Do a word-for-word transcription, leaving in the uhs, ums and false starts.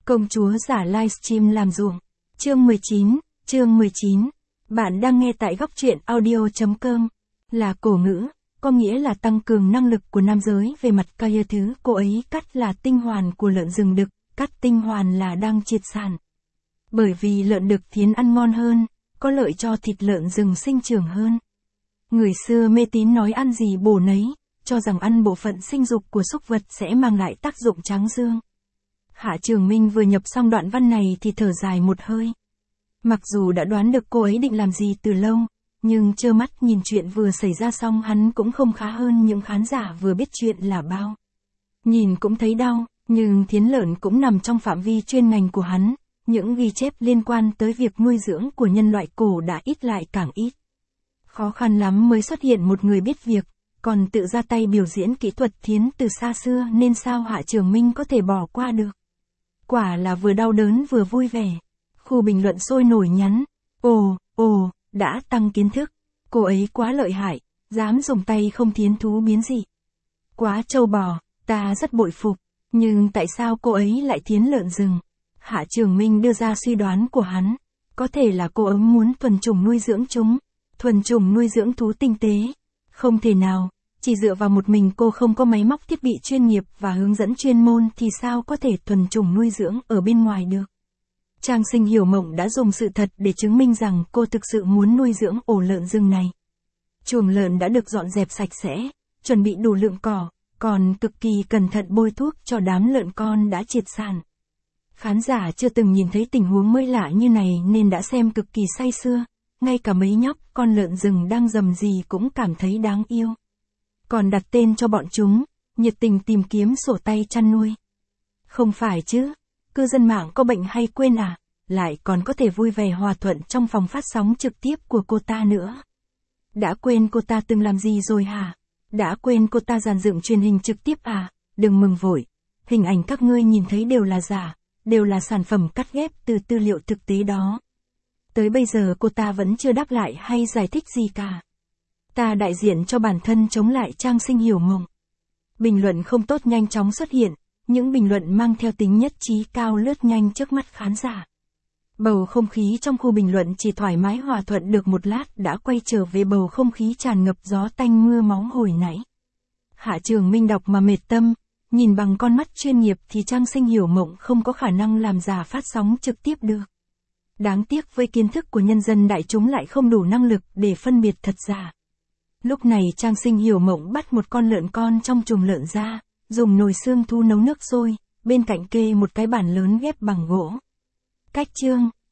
Công chúa giả livestream làm ruộng. Chương mười chín, chương mười chín. Bạn đang nghe tại góc truyện audio chấm com. Là cổ ngữ, có nghĩa là tăng cường năng lực của nam giới về mặt kia thứ cô ấy cắt là tinh hoàn của lợn rừng đực, cắt tinh hoàn là đang triệt sản. Bởi vì lợn đực thiến ăn ngon hơn, có lợi cho thịt lợn rừng sinh trưởng hơn. Người xưa mê tín nói ăn gì bổ nấy, cho rằng ăn bộ phận sinh dục của súc vật sẽ mang lại tác dụng tráng dương. Hạ Trường Minh vừa nhập xong đoạn văn này thì thở dài một hơi. Mặc dù đã đoán được cô ấy định làm gì từ lâu, nhưng trơ mắt nhìn chuyện vừa xảy ra xong hắn cũng không khá hơn những khán giả vừa biết chuyện là bao. Nhìn cũng thấy đau, nhưng thiến lợn cũng nằm trong phạm vi chuyên ngành của hắn, những ghi chép liên quan tới việc nuôi dưỡng của nhân loại cổ đã ít lại càng ít. Khó khăn lắm mới xuất hiện một người biết việc, còn tự ra tay biểu diễn kỹ thuật thiến từ xa xưa nên sao Hạ Trường Minh có thể bỏ qua được. Quả là vừa đau đớn vừa vui vẻ. Khu bình luận sôi nổi nhắn, ồ, ồ, đã tăng kiến thức, cô ấy quá lợi hại, dám dùng tay không thiến thú biến dị. Quá trâu bò, ta rất bội phục, nhưng tại sao cô ấy lại thiến lợn rừng? Hạ Trường Minh đưa ra suy đoán của hắn, có thể là cô ấy muốn thuần chủng nuôi dưỡng chúng, thuần chủng nuôi dưỡng thú tinh tế. Không thể nào, chỉ dựa vào một mình cô không có máy móc thiết bị chuyên nghiệp và hướng dẫn chuyên môn thì sao có thể thuần chủng nuôi dưỡng ở bên ngoài được. Trang Sinh Hiểu Mộng đã dùng sự thật để chứng minh rằng cô thực sự muốn nuôi dưỡng ổ lợn rừng này. Chuồng lợn đã được dọn dẹp sạch sẽ, chuẩn bị đủ lượng cỏ, còn cực kỳ cẩn thận bôi thuốc cho đám lợn con đã triệt sản. Khán giả chưa từng nhìn thấy tình huống mới lạ như này nên đã xem cực kỳ say sưa, ngay cả mấy nhóc con lợn rừng đang rầm rì cũng cảm thấy đáng yêu. Còn đặt tên cho bọn chúng, nhiệt tình tìm kiếm sổ tay chăn nuôi. Không phải chứ, cư dân mạng có bệnh hay quên à, lại còn có thể vui vẻ hòa thuận trong phòng phát sóng trực tiếp của cô ta nữa. Đã quên cô ta từng làm gì rồi hả? Đã quên cô ta dàn dựng truyền hình trực tiếp à? Đừng mừng vội, hình ảnh các ngươi nhìn thấy đều là giả, đều là sản phẩm cắt ghép từ tư liệu thực tế đó. Tới bây giờ cô ta vẫn chưa đáp lại hay giải thích gì cả. Ta đại diện cho bản thân chống lại Trang Sinh Hiểu Mộng. Bình luận không tốt nhanh chóng xuất hiện, những bình luận mang theo tính nhất trí cao lướt nhanh trước mắt khán giả. Bầu không khí trong khu bình luận chỉ thoải mái hòa thuận được một lát đã quay trở về bầu không khí tràn ngập gió tanh mưa máu hồi nãy. Hạ Trường Minh đọc mà mệt tâm, nhìn bằng con mắt chuyên nghiệp thì Trang Sinh Hiểu Mộng không có khả năng làm giả phát sóng trực tiếp được. Đáng tiếc với kiến thức của nhân dân đại chúng lại không đủ năng lực để phân biệt thật giả. Lúc này Trang Sinh Hiểu Mộng bắt một con lợn con trong chuồng lợn ra, dùng nồi xương thu nấu nước sôi, bên cạnh kê một cái bàn lớn ghép bằng gỗ. Cách chương